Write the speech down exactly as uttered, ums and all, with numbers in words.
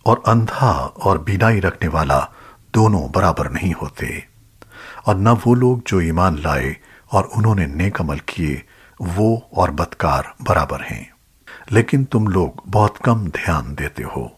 और अंधा और बीनाई रखने वाला दोनों बराबर नहीं होते। और न वो लोग जो ईमान लाए और उन्होंने नेक अमल किए, वो और बदकार बराबर हैं। लेकिन तुम लोग बहुत कम ध्यान देते हो।